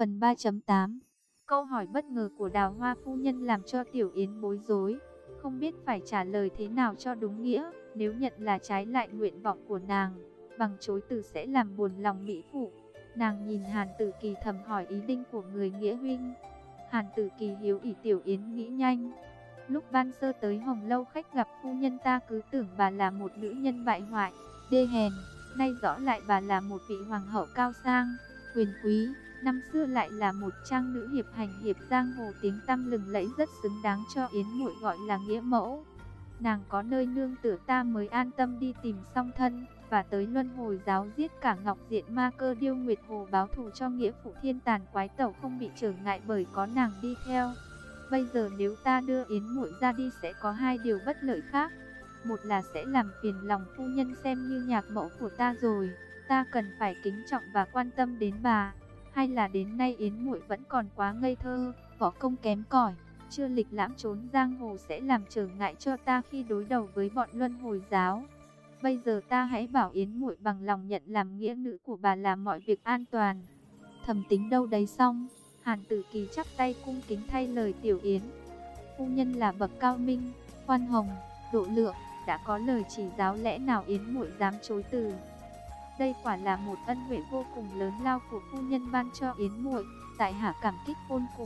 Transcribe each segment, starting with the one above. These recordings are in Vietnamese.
Phần 3.8. Câu hỏi bất ngờ của Đào Hoa phu nhân làm cho Tiểu Yến bối rối, không biết phải trả lời thế nào cho đúng nghĩa. Nếu nhận là trái lại nguyện vọng của nàng, bằng chối từ sẽ làm buồn lòng mỹ phụ. Nàng nhìn Hàn Tử Kỳ thầm hỏi ý định của người nghĩa huynh. Hàn Tử Kỳ hiếu ỷ. Tiểu Yến nghĩ nhanh. Lúc ban sơ tới Hồng Lâu khách gặp phu nhân, ta cứ tưởng bà là một nữ nhân bại hoại, đê hèn. Nay rõ lại bà là một vị hoàng hậu cao sang, quyền quý. Năm xưa lại là một trang nữ hiệp hành hiệp giang hồ tiếng tăm lừng lẫy, rất xứng đáng cho Yến muội gọi là nghĩa mẫu. Nàng có nơi nương tựa ta mới an tâm đi tìm song thân, và tới Luân Hồi giáo giết cả Ngọc Diện Ma Cơ Điêu Nguyệt Hồ báo thù cho nghĩa phụ thiên tàn quái tẩu, không bị trở ngại bởi có nàng đi theo. Bây giờ nếu ta đưa Yến muội ra đi sẽ có hai điều bất lợi khác. Một là sẽ làm phiền lòng phu nhân xem như nhạc mẫu của ta rồi, ta cần phải kính trọng và quan tâm đến bà. Hay là đến nay Yến muội vẫn còn quá ngây thơ, võ công kém cỏi, chưa lịch lãm trốn giang hồ, sẽ làm trở ngại cho ta khi đối đầu với bọn Luân Hồi giáo. Bây giờ ta hãy bảo Yến muội bằng lòng nhận làm nghĩa nữ của bà là mọi việc an toàn. Thầm tính đâu đấy xong, Hàn Tử Kỳ chắp tay cung kính thay lời Tiểu Yến. Phu nhân là bậc cao minh, khoan hồng, độ lượng, đã có lời chỉ giáo, lẽ nào Yến muội dám chối từ. Đây quả là một ân huệ vô cùng lớn lao của phu nhân ban cho Yến muội, tại hạ cảm kích vô cùng.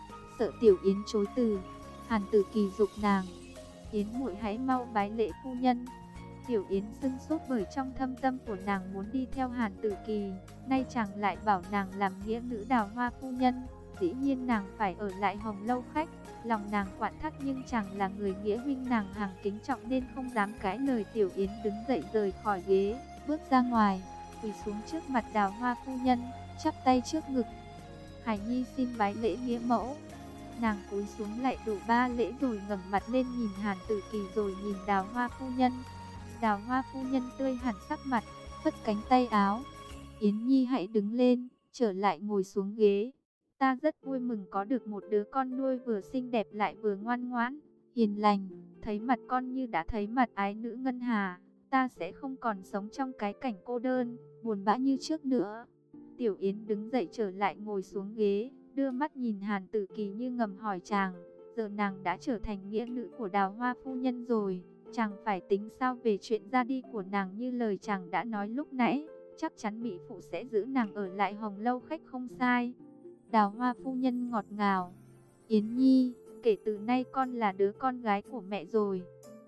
Sợ Tiểu Yến chối từ, Hàn Tử Kỳ giục nàng. Yến muội hãy mau bái lễ phu nhân. Tiểu Yến sưng sốt bởi trong thâm tâm của nàng muốn đi theo Hàn Tử Kỳ, nay chàng lại bảo nàng làm nghĩa nữ Đào Hoa phu nhân, dĩ nhiên nàng phải ở lại Hồng Lâu khách. Lòng nàng quặn thắt, nhưng chàng là người nghĩa huynh nàng hàng kính trọng nên không dám cãi lời. Tiểu Yến đứng dậy rời khỏi ghế, bước ra ngoài, quỳ xuống trước mặt Đào Hoa phu nhân, chắp tay trước ngực. Hải Nhi xin bái lễ nghĩa mẫu. Nàng cúi xuống lạy đủ 3 lễ rồi ngẩng mặt lên nhìn Hàn Tử Kỳ rồi nhìn Đào Hoa phu nhân. Đào Hoa phu nhân tươi hẳn sắc mặt, phất cánh tay áo. Yến Nhi hãy đứng lên, trở lại ngồi xuống ghế. Ta rất vui mừng có được một đứa con nuôi vừa xinh đẹp lại vừa ngoan ngoãn, hiền lành. Thấy mặt con như đã thấy mặt ái nữ Ngân Hà, ta sẽ không còn sống trong cái cảnh cô đơn, buồn bã như trước nữa. Tiểu Yến đứng dậy trở lại ngồi xuống ghế, đưa mắt nhìn Hàn Tử Kỳ như ngầm hỏi chàng, giờ nàng đã trở thành nghĩa nữ của Đào Hoa phu nhân rồi, chàng phải tính sao về chuyện ra đi của nàng. Như lời chàng đã nói lúc nãy, chắc chắn mỹ phụ sẽ giữ nàng ở lại Hồng Lâu khách không sai. Đào Hoa phu nhân ngọt ngào. Yến Nhi, kể từ nay con là đứa con gái của mẹ rồi.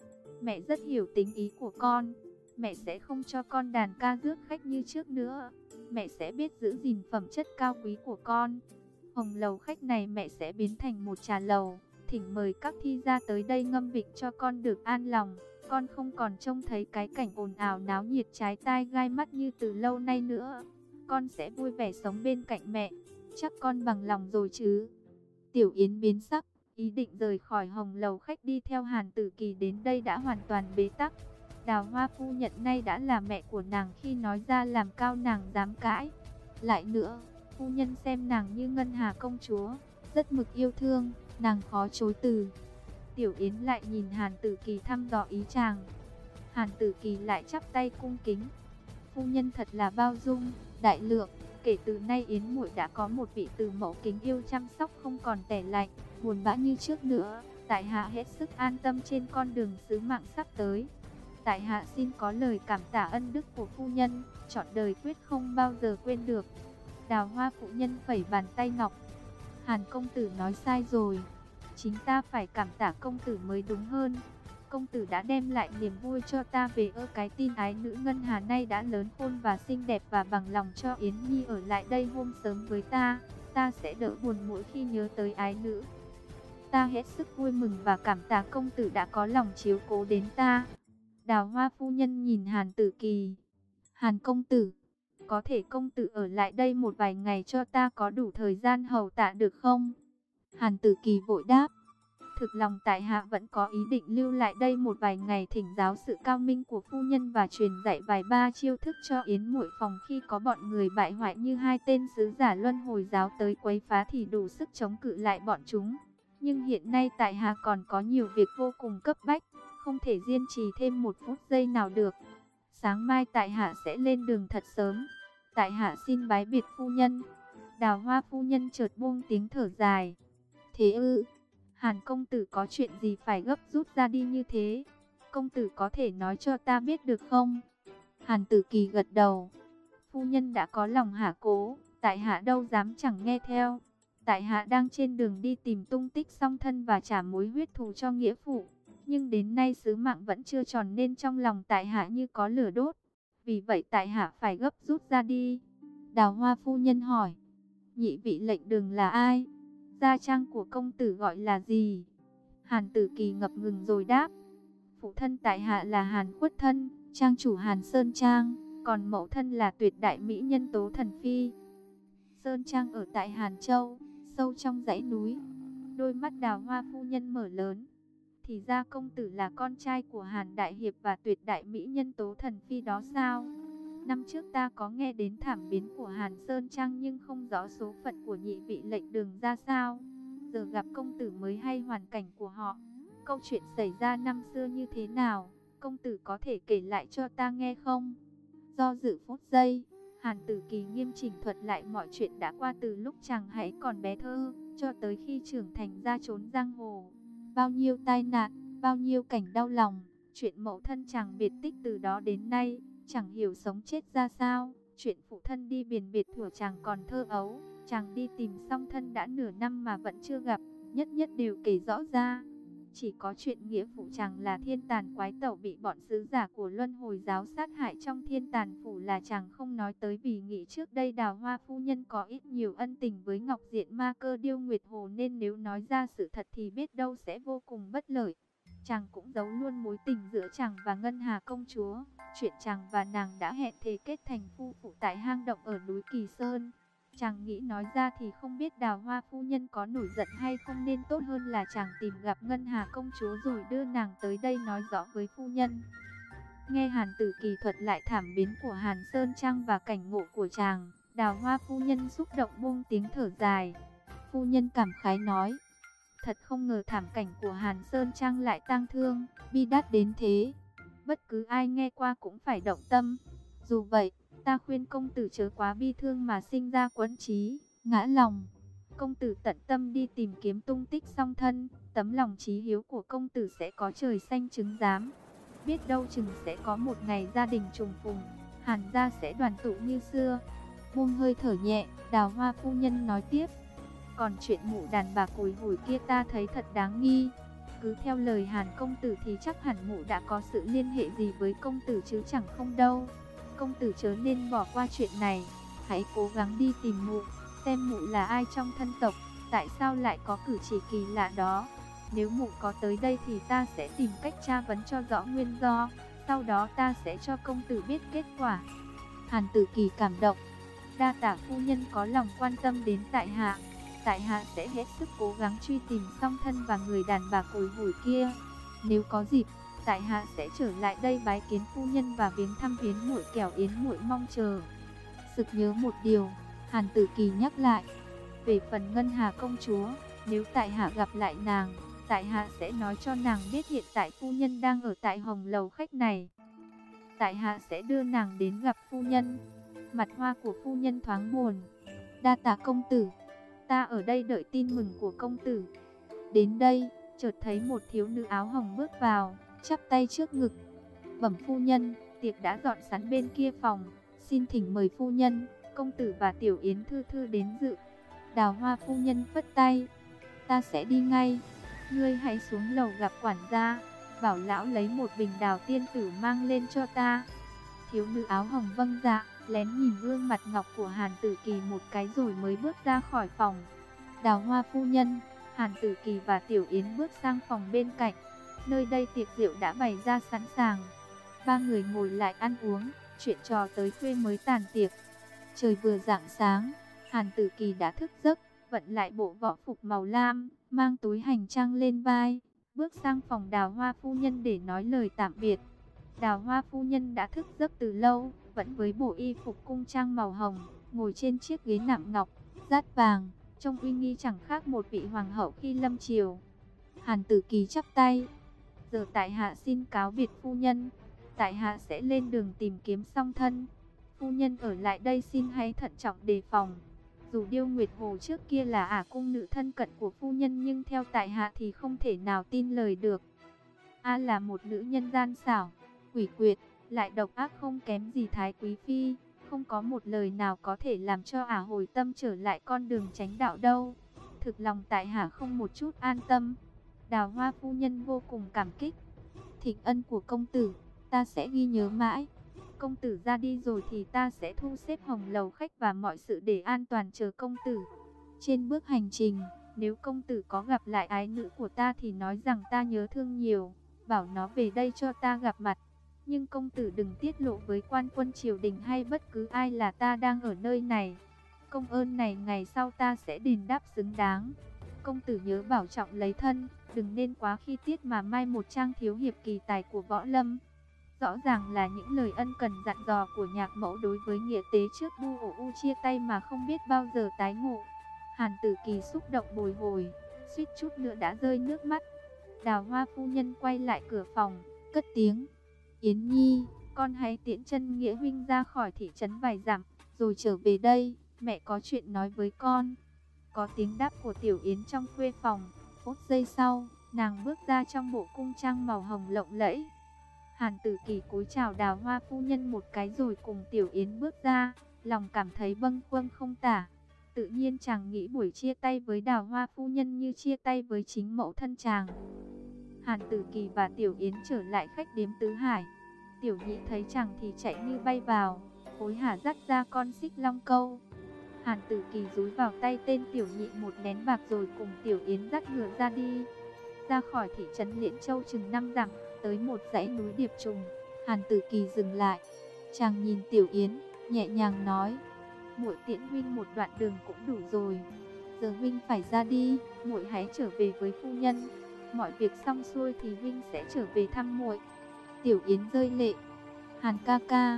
Mẹ rất hiểu tính ý của con. Mẹ sẽ không cho con đàn ca rước khách như trước nữa. Mẹ sẽ biết giữ gìn phẩm chất cao quý của con. Hồng Lầu khách này mẹ sẽ biến thành một trà lầu, thỉnh mời các thi gia tới đây ngâm vịnh cho con được an lòng. Con không còn trông thấy cái cảnh ồn ào náo nhiệt trái tai gai mắt như từ lâu nay nữa. Con sẽ vui vẻ sống bên cạnh mẹ. Chắc con bằng lòng rồi chứ? Tiểu Yến biến sắc, ý định rời khỏi Hồng Lầu khách đi theo Hàn Tử Kỳ đến đây đã hoàn toàn bế tắc. Đào Hoa phu nhận nay đã là mẹ của nàng, khi nói ra làm cao nàng dám cãi. Lại nữa, phu nhân xem nàng như Ngân Hà công chúa, rất mực yêu thương, nàng khó chối từ. Tiểu Yến lại nhìn Hàn Tử Kỳ thăm dò ý chàng. Hàn Tử Kỳ lại chắp tay cung kính. Phu nhân thật là bao dung, đại lượng. Kể từ nay Yến muội đã có một vị từ mẫu kính yêu chăm sóc, không còn tẻ lạnh, buồn bã như trước nữa. Tại hạ hết sức an tâm trên con đường sứ mạng sắp tới. Tại hạ xin có lời cảm tạ ân đức của phu nhân, trọn đời quyết không bao giờ quên được. Đào Hoa phụ nhân phẩy bàn tay ngọc. Hàn công tử nói sai rồi, chính ta phải cảm tạ công tử mới đúng hơn. Công tử đã đem lại niềm vui cho ta về cái tin ái nữ Ngân Hà nay đã lớn khôn và xinh đẹp, và bằng lòng cho Yến Nhi ở lại đây hôm sớm với ta. Ta sẽ đỡ buồn mỗi khi nhớ tới ái nữ. Ta hết sức vui mừng và cảm tạ công tử đã có lòng chiếu cố đến ta. Đào Hoa phu nhân nhìn Hàn Tử Kỳ. Hàn công tử, có thể công tử ở lại đây một vài ngày cho ta có đủ thời gian hầu tạ được không? Hàn Tử Kỳ vội đáp. Thực lòng tại hạ vẫn có ý định lưu lại đây một vài ngày, thỉnh giáo sự cao minh của phu nhân và truyền dạy vài ba chiêu thức cho Yến muội, phòng khi có bọn người bại hoại như hai tên sứ giả Luân Hồi giáo tới quấy phá thì đủ sức chống cự lại bọn chúng. Nhưng hiện nay tại hạ còn có nhiều việc vô cùng cấp bách, không thể diên trì thêm một phút giây nào được. Sáng mai tại hạ sẽ lên đường thật sớm. Tại hạ xin bái biệt phu nhân. Đào Hoa phu nhân chợt buông tiếng thở dài. Thế ư? Hàn công tử có chuyện gì phải gấp rút ra đi như thế? Công tử có thể nói cho ta biết được không? Hàn Tử Kỳ gật đầu. Phu nhân đã có lòng hạ cố, tại hạ đâu dám chẳng nghe theo. Tại hạ đang trên đường đi tìm tung tích song thân và trả mối huyết thù cho nghĩa phụ. Nhưng đến nay sứ mạng vẫn chưa tròn nên trong lòng tại hạ như có lửa đốt. Vì vậy tại hạ phải gấp rút ra đi. Đào Hoa phu nhân hỏi. Nhị vị lệnh đường là ai? Gia trang của công tử gọi là gì? Hàn Tử Kỳ ngập ngừng rồi đáp. Phụ thân tại hạ là Hàn Khuất Thân, trang chủ Hàn Sơn Trang. Còn mẫu thân là tuyệt đại mỹ nhân Tố Thần Phi. Sơn Trang ở tại Hàn Châu, sâu trong dãy núi. Đôi mắt Đào Hoa phu nhân mở lớn. Thì ra công tử là con trai của Hàn Đại Hiệp và tuyệt đại mỹ nhân Tố Thần Phi đó sao? Năm trước ta có nghe đến thảm biến của Hàn Sơn Trang nhưng không rõ số phận của nhị vị lệnh đường ra sao. Giờ gặp công tử mới hay hoàn cảnh của họ. Câu chuyện xảy ra năm xưa như thế nào? Công tử có thể kể lại cho ta nghe không? Do dự phút giây, Hàn Tử Kỳ nghiêm chỉnh thuật lại mọi chuyện đã qua từ lúc chàng hãy còn bé thơ, cho tới khi trưởng thành ra trốn giang hồ. Bao nhiêu tai nạn, bao nhiêu cảnh đau lòng, chuyện mẫu thân chàng biệt tích từ đó đến nay, chẳng hiểu sống chết ra sao. Chuyện phụ thân đi biển biệt thuở chàng còn thơ ấu, chàng đi tìm song thân đã nửa năm mà vẫn chưa gặp, nhất nhất đều kể rõ ra. Chỉ có chuyện nghĩa phụ chàng là thiên tàn quái tẩu bị bọn sứ giả của Luân Hồi giáo sát hại trong thiên tàn phủ là chàng không nói tới, vì nghĩ trước đây Đào Hoa phu nhân có ít nhiều ân tình với Ngọc Diện Ma Cơ Điêu Nguyệt Hồ, nên nếu nói ra sự thật thì biết đâu sẽ vô cùng bất lợi. Chàng cũng giấu luôn mối tình giữa chàng và Ngân Hà công chúa, chuyện chàng và nàng đã hẹn thề kết thành phu phụ tại hang động ở núi Kỳ Sơn. Chàng nghĩ nói ra thì không biết Đào Hoa phu nhân có nổi giận hay không, nên tốt hơn là chàng tìm gặp Ngân Hà công chúa rồi đưa nàng tới đây nói rõ với phu nhân. Nghe Hàn Tử Kỳ thuật lại thảm biến của Hàn Sơn Trang và cảnh ngộ của chàng, Đào Hoa phu nhân xúc động buông tiếng thở dài. Phu nhân cảm khái nói, thật không ngờ thảm cảnh của Hàn Sơn Trang lại tang thương, bi đát đến thế. Bất cứ ai nghe qua cũng phải động tâm. Dù vậy, ta khuyên công tử chớ quá bi thương mà sinh ra quẫn trí, ngã lòng. Công tử tận tâm đi tìm kiếm tung tích song thân, tấm lòng chí hiếu của công tử sẽ có trời xanh chứng giám. Biết đâu chừng sẽ có một ngày gia đình trùng phùng, Hàn gia sẽ đoàn tụ như xưa. Buông hơi thở nhẹ, Đào Hoa phu nhân nói tiếp. Còn chuyện mụ đàn bà cùi hủi kia ta thấy thật đáng nghi. Cứ theo lời Hàn công tử thì chắc hẳn mụ đã có sự liên hệ gì với công tử chứ chẳng không đâu. Công tử chớ nên bỏ qua chuyện này, hãy cố gắng đi tìm mụ, xem mụ là ai trong thân tộc, tại sao lại có cử chỉ kỳ lạ đó. Nếu mụ có tới đây thì ta sẽ tìm cách tra vấn cho rõ nguyên do, sau đó ta sẽ cho công tử biết kết quả. Hàn Tử Kỳ cảm động, đa tạ phu nhân có lòng quan tâm đến tại hạ sẽ hết sức cố gắng truy tìm song thân và người đàn bà cùi hủi kia. Nếu có dịp, tại hạ sẽ trở lại đây bái kiến phu nhân và viếng thăm Yến muội, kẻo Yến muội mong chờ. Sực nhớ một điều, Hàn Tử Kỳ nhắc lại, về phần Ngân Hà công chúa, nếu tại hạ gặp lại nàng, tại hạ sẽ nói cho nàng biết hiện tại phu nhân đang ở tại Hồng Lầu khách này. Tại hạ sẽ đưa nàng đến gặp phu nhân. Mặt hoa của phu nhân thoáng buồn. Đa tạ công tử, ta ở đây đợi tin mừng của công tử. Đến đây, chợt thấy một thiếu nữ áo hồng bước vào, chắp tay trước ngực. Bẩm phu nhân, tiệc đã dọn sẵn bên kia phòng, xin thỉnh mời phu nhân, công tử và tiểu Yến thư thư đến dự. Đào Hoa phu nhân phất tay, ta sẽ đi ngay. Ngươi hãy xuống lầu gặp quản gia, bảo lão lấy một bình đào tiên tử mang lên cho ta. Thiếu nữ áo hồng vâng dạ, lén nhìn gương mặt ngọc của Hàn Tử Kỳ một cái rồi mới bước ra khỏi phòng. Đào Hoa phu nhân, Hàn Tử Kỳ và Tiểu Yến bước sang phòng bên cạnh. Nơi đây tiệc rượu đã bày ra sẵn sàng. Ba người ngồi lại ăn uống, chuyện trò tới khuya mới tàn tiệc. Trời vừa rạng sáng, Hàn Tử Kỳ đã thức giấc, vận lại bộ võ phục màu lam, mang túi hành trang lên vai, bước sang phòng Đào Hoa phu nhân để nói lời tạm biệt. Đào Hoa phu nhân đã thức giấc từ lâu, vẫn với bộ y phục cung trang màu hồng, ngồi trên chiếc ghế nạm ngọc, dát vàng, trông uy nghi chẳng khác một vị hoàng hậu khi lâm triều. Hàn Tử Kỳ chắp tay, giờ tại hạ xin cáo biệt phu nhân, tại hạ sẽ lên đường tìm kiếm song thân. Phu nhân ở lại đây xin hãy thận trọng đề phòng. Dù Điêu Nguyệt Hồ trước kia là ả cung nữ thân cận của phu nhân, nhưng theo tại hạ thì không thể nào tin lời được. A là một nữ nhân gian xảo, quỷ quyệt, lại độc ác không kém gì Thái Quý Phi. Không có một lời nào có thể làm cho ả hồi tâm trở lại con đường chánh đạo đâu. Thực lòng tại hạ không một chút an tâm. Đào Hoa phu nhân vô cùng cảm kích. Thịnh ân của công tử, ta sẽ ghi nhớ mãi. Công tử ra đi rồi thì ta sẽ thu xếp hồng lầu khách và mọi sự để an toàn chờ công tử. Trên bước hành trình, nếu công tử có gặp lại ái nữ của ta thì nói rằng ta nhớ thương nhiều, bảo nó về đây cho ta gặp mặt. Nhưng công tử đừng tiết lộ với quan quân triều đình hay bất cứ ai là ta đang ở nơi này. Công ơn này ngày sau ta sẽ đền đáp xứng đáng. Công tử nhớ bảo trọng lấy thân, đừng nên quá khi tiết mà mai một trang thiếu hiệp kỳ tài của võ lâm. Rõ ràng là những lời ân cần dặn dò của nhạc mẫu đối với nghĩa tế trước Bu Ổ U chia tay mà không biết bao giờ tái ngộ. Hàn Tử Kỳ xúc động bồi hồi, suýt chút nữa đã rơi nước mắt. Đào Hoa phu nhân quay lại cửa phòng, cất tiếng: Yến Nhi, con hãy tiễn chân Nghĩa huynh ra khỏi thị trấn vài dặm, rồi trở về đây, mẹ có chuyện nói với con. Có tiếng đáp của Tiểu Yến trong khuê phòng. Phút giây sau, nàng bước ra trong bộ cung trang màu hồng lộng lẫy. Hàn Tử Kỳ cúi chào Đào Hoa phu nhân một cái rồi cùng Tiểu Yến bước ra, lòng cảm thấy bâng khuâng không tả. Tự nhiên chàng nghĩ buổi chia tay với Đào Hoa phu nhân như chia tay với chính mẫu thân chàng. Hàn Tử Kỳ và Tiểu Yến trở lại khách điếm Tứ Hải. Tiểu Nhị thấy chàng thì chạy như bay vào, hối hả dắt ra con xích long câu. Hàn Tử Kỳ dúi vào tay tên Tiểu Nhị một nén bạc rồi cùng Tiểu Yến dắt ngựa ra đi. Ra khỏi thị trấn Liễn Châu chừng 5 dặm, tới một dãy núi điệp trùng. Hàn Tử Kỳ dừng lại. Chàng nhìn Tiểu Yến, nhẹ nhàng nói: muội tiễn huynh một đoạn đường cũng đủ rồi. Giờ huynh phải ra đi, muội hãy trở về với phu nhân. Mọi việc xong xuôi thì huynh sẽ trở về thăm muội. Tiểu Yến rơi lệ. Hàn ca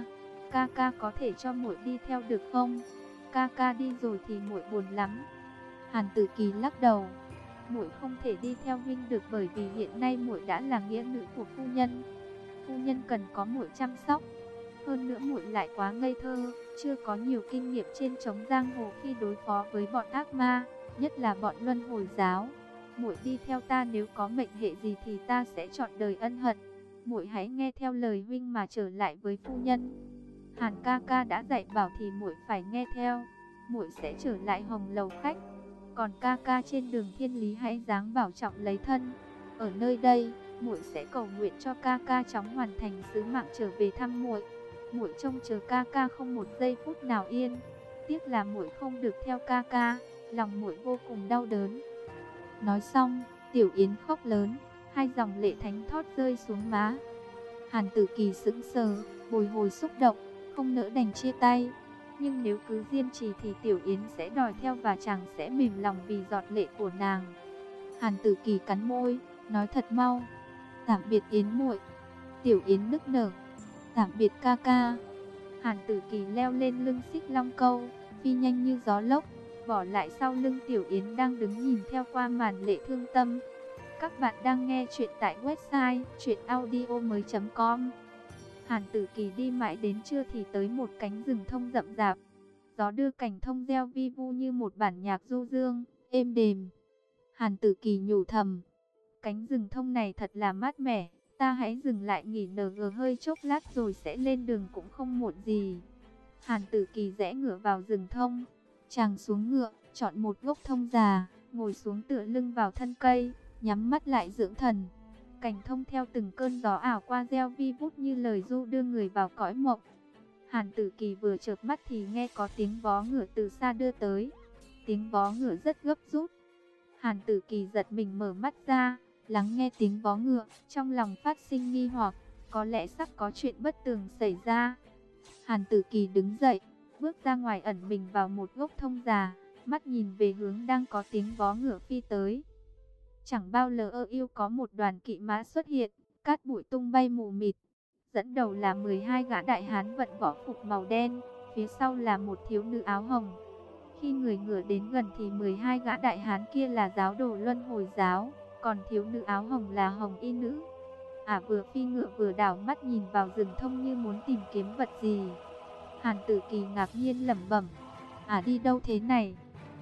ca có thể cho muội đi theo được không? Ca ca đi rồi thì muội buồn lắm. Hàn Tử Kỳ lắc đầu. Muội không thể đi theo huynh được, bởi vì hiện nay muội đã là nghĩa nữ của phu nhân. Phu nhân cần có muội chăm sóc. Hơn nữa muội lại quá ngây thơ, chưa có nhiều kinh nghiệm trên trống giang hồ khi đối phó với bọn ác ma, nhất là bọn luân hồi giáo. Muội đi theo ta, nếu có mệnh hệ gì thì ta sẽ trọn đời ân hận. Muội hãy nghe theo lời huynh mà trở lại với phu nhân. Hàn ca ca đã dạy bảo thì muội phải nghe theo. Muội sẽ trở lại hồng lầu khách. Còn ca ca trên đường thiên lý hãy dáng bảo trọng lấy thân. Ở nơi đây, muội sẽ cầu nguyện cho ca ca chóng hoàn thành sứ mạng trở về thăm muội. Muội trông chờ ca ca không một giây phút nào yên. Tiếc là muội không được theo ca ca, lòng muội vô cùng đau đớn. Nói xong, Tiểu Yến khóc lớn, hai dòng lệ thánh thót rơi xuống má. Hàn Tử Kỳ sững sờ, bồi hồi xúc động, không nỡ đành chia tay. Nhưng nếu cứ kiên trì thì Tiểu Yến sẽ đòi theo và chàng sẽ mềm lòng vì giọt lệ của nàng. Hàn Tử Kỳ cắn môi, nói thật mau: tạm biệt Yến muội. Tiểu Yến nức nở: tạm biệt ca ca. Hàn Tử Kỳ leo lên lưng xích long câu, phi nhanh như gió lốc, bỏ lại sau lưng Tiểu Yến đang đứng nhìn theo qua màn lệ thương tâm. Các bạn đang nghe chuyện tại website chuyenaudio.com. Hàn Tử Kỳ đi mãi đến trưa thì tới một cánh rừng thông rậm rạp. Gió đưa cành thông reo vi vu như một bản nhạc du dương, êm đềm. Hàn Tử Kỳ nhủ thầm: cánh rừng thông này thật là mát mẻ, ta hãy dừng lại nghỉ ngơi hơi chốc lát rồi sẽ lên đường cũng không muộn gì. Hàn Tử Kỳ rẽ ngựa vào rừng thông. Chàng xuống ngựa, chọn một gốc thông già, ngồi xuống tựa lưng vào thân cây, nhắm mắt lại dưỡng thần. Cành thông theo từng cơn gió ảo qua reo vi vút như lời du đưa người vào cõi mộng. Hàn Tử Kỳ vừa chợp mắt thì nghe có tiếng vó ngựa từ xa đưa tới. Tiếng vó ngựa rất gấp rút. Hàn Tử Kỳ giật mình mở mắt ra, lắng nghe tiếng vó ngựa, trong lòng phát sinh nghi hoặc, có lẽ sắp có chuyện bất tường xảy ra. Hàn Tử Kỳ đứng dậy, bước ra ngoài ẩn mình vào một gốc thông già, mắt nhìn về hướng đang có tiếng vó ngựa phi tới. Chẳng bao lờ yêu có một đoàn kỵ mã xuất hiện, cát bụi tung bay mù mịt. Dẫn đầu là 12 gã đại hán vận võ phục màu đen, phía sau là một thiếu nữ áo hồng. Khi người ngựa đến gần thì 12 gã đại hán kia là giáo đồ luân hồi giáo, còn thiếu nữ áo hồng là hồng y nữ. Ả vừa phi ngựa vừa đảo mắt nhìn vào rừng thông như muốn tìm kiếm vật gì. Hàn Tử Kỳ ngạc nhiên lẩm bẩm: Ả đi đâu thế này?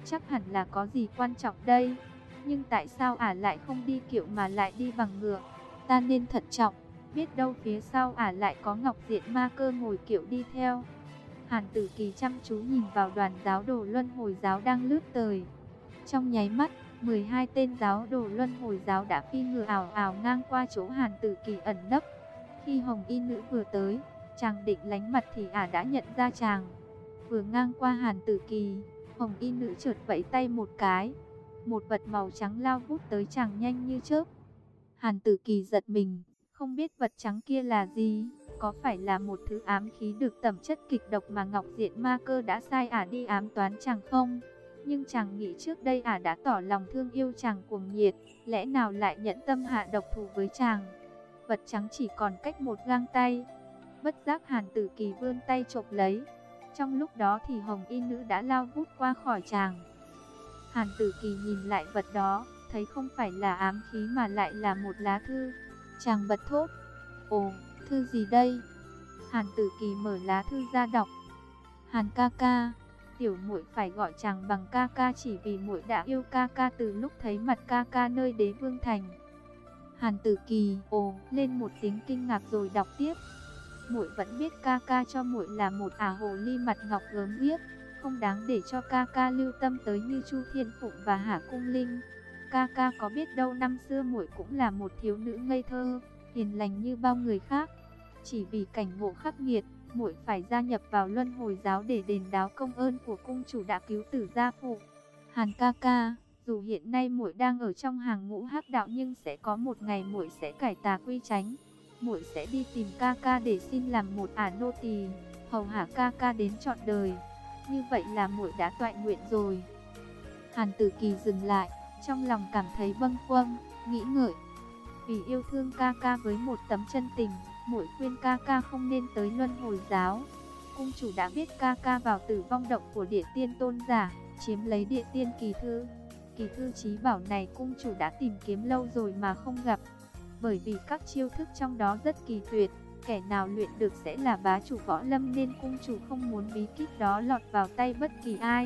chắc hẳn là có gì quan trọng đây. Nhưng tại sao ả lại không đi kiệu mà lại đi bằng ngựa? Ta nên thận trọng, biết đâu phía sau ả lại có Ngọc Diện Ma Cơ ngồi kiệu đi theo. Hàn Tử Kỳ chăm chú nhìn vào đoàn giáo đồ Luân Hồi giáo đang lướt tới. Trong nháy mắt, 12 tên giáo đồ Luân Hồi giáo đã phi ngựa ảo ảo ngang qua chỗ Hàn Tử Kỳ ẩn nấp. Khi Hồng Y nữ vừa tới, chàng định lánh mặt thì ả đã nhận ra chàng. Vừa ngang qua Hàn Tử Kỳ, Hồng Y nữ chợt vẫy tay một cái, một vật màu trắng lao vút tới chàng nhanh như chớp. Hàn Tử Kỳ giật mình, không biết vật trắng kia là gì, có phải là một thứ ám khí được tẩm chất kịch độc mà Ngọc Diện Ma Cơ đã sai ả đi ám toán chàng không? Nhưng chàng nghĩ trước đây ả đã tỏ lòng thương yêu chàng cuồng nhiệt, lẽ nào lại nhẫn tâm hạ độc thủ với chàng? Vật trắng chỉ còn cách một gang tay. Bất giác Hàn Tử Kỳ vươn tay chộp lấy. Trong lúc đó thì Hồng Y nữ đã lao vút qua khỏi chàng. Hàn Tử Kỳ nhìn lại vật đó, thấy không phải là ám khí mà lại là một lá thư. Chàng bật thốt: "Ồ, thư gì đây?" Hàn Tử Kỳ mở lá thư ra đọc: "Hàn ca ca, tiểu muội phải gọi chàng bằng ca ca chỉ vì muội đã yêu ca ca từ lúc thấy mặt ca ca nơi Đế Vương thành." Hàn Tử Kỳ ồ lên một tiếng kinh ngạc rồi đọc tiếp: "Muội vẫn biết ca ca cho muội là một ả hồ ly mặt ngọc gớm ghiếc, không đáng để cho ca ca lưu tâm tới như Chu Thiên Phụng và Hạ Cung Linh. Ca ca có biết đâu năm xưa muội cũng là một thiếu nữ ngây thơ, hiền lành như bao người khác. Chỉ vì cảnh ngộ khắc nghiệt, muội phải gia nhập vào Luân Hồi giáo để đền đáp công ơn của cung chủ đã cứu tử gia phụ. Hàn ca ca, dù hiện nay muội đang ở trong hàng ngũ hắc đạo nhưng sẽ có một ngày muội sẽ cải tà quy chánh. Muội sẽ đi tìm ca ca để xin làm một ả nô tỳ, hầu hạ ca ca đến trọn đời. Như vậy là muội đã toại nguyện rồi." Hàn Tử Kỳ dừng lại, trong lòng cảm thấy bâng khuâng, nghĩ ngợi. Vì yêu thương ca ca với một tấm chân tình, muội khuyên ca ca không nên tới Luân Hồi giáo. Cung chủ đã biết ca ca vào Tử Vong động của Địa Tiên tôn giả, chiếm lấy Địa Tiên kỳ thư. Kỳ thư chí bảo này cung chủ đã tìm kiếm lâu rồi mà không gặp. Bởi vì các chiêu thức trong đó rất kỳ tuyệt, kẻ nào luyện được sẽ là bá chủ võ lâm, nên cung chủ không muốn bí kíp đó lọt vào tay bất kỳ ai.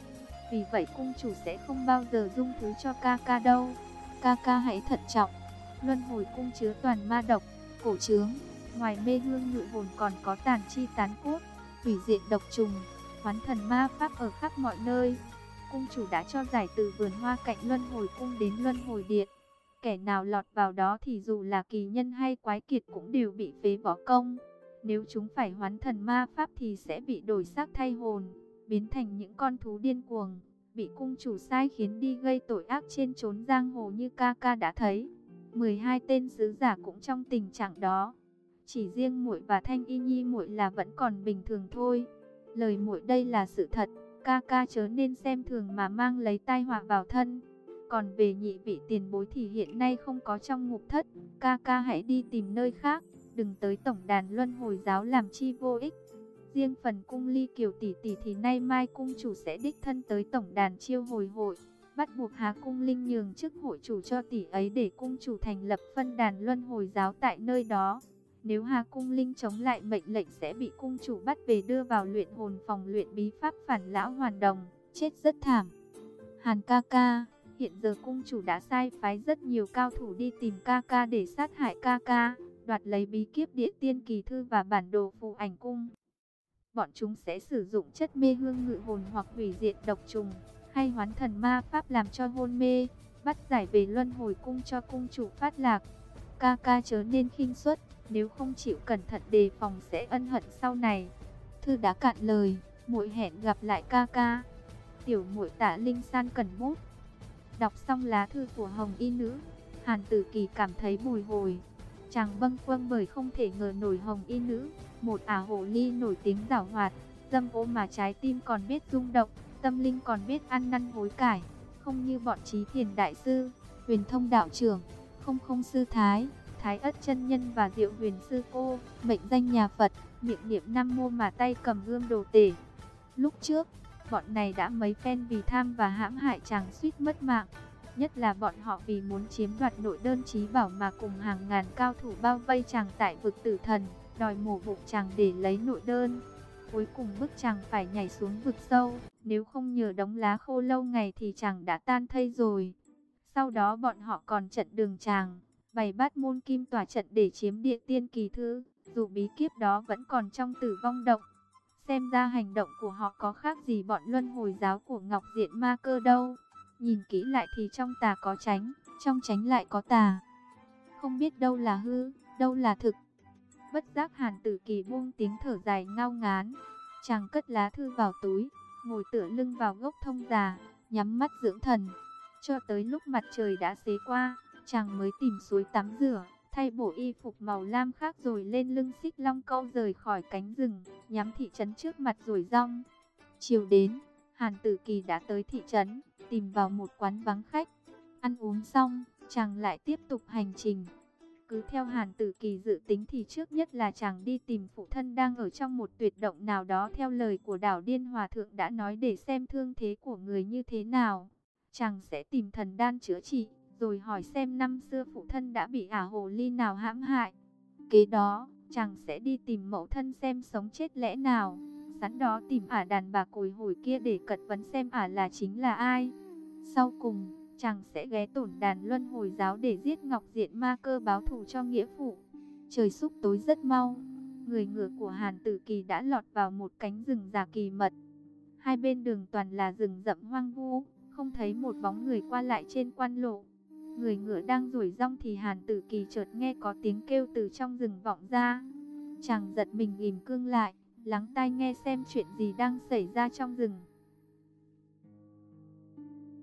Vì vậy cung chủ sẽ không bao giờ dung thứ cho ca ca đâu. Ca ca hãy thận trọng. Luân Hồi cung chứa toàn ma độc, cổ trướng, ngoài mê hương ngự hồn còn có tàn chi tán cốt, hủy diệt độc trùng, hoán thần ma pháp ở khắp mọi nơi. Cung chủ đã cho giải từ vườn hoa cạnh Luân Hồi cung đến Luân Hồi điện. Kẻ nào lọt vào đó thì dù là kỳ nhân hay quái kiệt cũng đều bị phế võ công. Nếu chúng phải hoán thần ma pháp thì sẽ bị đổi xác thay hồn, biến thành những con thú điên cuồng, bị cung chủ sai khiến đi gây tội ác trên chốn giang hồ như ca ca đã thấy. 12 tên sứ giả cũng trong tình trạng đó. Chỉ riêng muội và Thanh Y Nhi muội là vẫn còn bình thường thôi. Lời muội đây là sự thật, ca ca chớ nên xem thường mà mang lấy tai họa vào thân. Còn về nhị vị tiền bối thì hiện nay không có trong ngục thất, ca ca hãy đi tìm nơi khác, đừng tới tổng đàn Luân Hồi giáo làm chi vô ích. Riêng phần cung Ly Kiều tỷ tỷ thì nay mai cung chủ sẽ đích thân tới tổng đàn chiêu hồi hội, bắt buộc Hà Cung Linh nhường chức hội chủ cho tỷ ấy để cung chủ thành lập phân đàn Luân Hồi giáo tại nơi đó. Nếu Hà Cung Linh chống lại mệnh lệnh sẽ bị cung chủ bắt về đưa vào luyện hồn phòng luyện bí pháp Phản Lão Hoàn Đồng, chết rất thảm. Hàn ca ca, hiện giờ cung chủ đã sai phái rất nhiều cao thủ đi tìm ca ca để sát hại ca ca, đoạt lấy bí kíp Địa Tiên kỳ thư và bản đồ phù ảnh cung. Bọn chúng sẽ sử dụng chất mê hương ngự hồn hoặc hủy diệt độc trùng, hay hoán thần ma pháp làm cho hôn mê, bắt giải về Luân Hồi cung cho cung chủ phát lạc. Ca ca chớ nên khinh suất, nếu không chịu cẩn thận đề phòng sẽ ân hận sau này. Thư đã cạn lời, muội hẹn gặp lại ca ca. Tiểu muội Tạ Linh San cần bút. Đọc xong lá thư của Hồng Y nữ, Hàn Tử Kỳ cảm thấy bồi hồi. Chàng bâng khuâng bởi không thể ngờ nổi Hồng Y nữ, một ả hồ ly nổi tiếng giảo hoạt, dâm ô mà trái tim còn biết rung động, tâm linh còn biết ăn năn hối cải, không như bọn Trí Thiền đại sư, Huyền Thông đạo trưởng, Không Không sư thái, Thái Ất chân nhân và Diệu Huyền sư cô, mệnh danh nhà Phật, miệng niệm Nam mô mà tay cầm gươm đồ tể. Lúc trước, bọn này đã mấy phen vì tham và hãm hại chàng suýt mất mạng. Nhất là bọn họ vì muốn chiếm đoạt nội đơn chí bảo mà cùng hàng ngàn cao thủ bao vây chàng tại vực Tử Thần, đòi mổ bụng chàng để lấy nội đơn. Cuối cùng bức chàng phải nhảy xuống vực sâu. Nếu không nhờ đống lá khô lâu ngày thì chàng đã tan thây rồi. Sau đó bọn họ còn trận đường chàng, bày bát môn kim tỏa trận để chiếm địa tiên kỳ thư. Dù bí kíp đó vẫn còn trong Tử Vong Động. Xem ra hành động của họ có khác gì bọn luân hồi giáo của Ngọc Diện Ma Cơ đâu. Nhìn kỹ lại thì trong tà có chánh, trong chánh lại có tà. Không biết đâu là hư, đâu là thực. Bất giác Hàn Tử Kỳ buông tiếng thở dài ngao ngán. Chàng cất lá thư vào túi, ngồi tựa lưng vào gốc thông già, nhắm mắt dưỡng thần. Cho tới lúc mặt trời đã xế qua, chàng mới tìm suối tắm rửa, thay bộ y phục màu lam khác rồi lên lưng xích long câu rời khỏi cánh rừng, nhắm thị trấn trước mặt rồi dong. Chiều đến, Hàn Tử Kỳ đã tới thị trấn, tìm vào một quán vắng khách. Ăn uống xong, chàng lại tiếp tục hành trình. Cứ theo Hàn Tử Kỳ dự tính thì trước nhất là chàng đi tìm phụ thân đang ở trong một tuyệt động nào đó theo lời của Đảo Điên Hòa Thượng đã nói để xem thương thế của người như thế nào. Chàng sẽ tìm thần đan chữa trị, rồi hỏi xem năm xưa phụ thân đã bị ả hồ ly nào hãm hại. Kế đó, chàng sẽ đi tìm mẫu thân xem sống chết lẽ nào. Sẵn đó tìm ả đàn bà cồi hổi kia để cật vấn xem ả là chính là ai. Sau cùng, chàng sẽ ghé tổn đàn luân hồi giáo để giết Ngọc Diện Ma Cơ báo thù cho nghĩa phụ. Trời súp tối rất mau, người ngựa của Hàn Tử Kỳ đã lọt vào một cánh rừng già kỳ mật. Hai bên đường toàn là rừng rậm hoang vu, không thấy một bóng người qua lại trên quan lộ. Người ngựa đang ruổi rong thì Hàn Tử Kỳ chợt nghe có tiếng kêu từ trong rừng vọng ra. Chàng giật mình ghim cương lại, lắng tai nghe xem chuyện gì đang xảy ra trong rừng.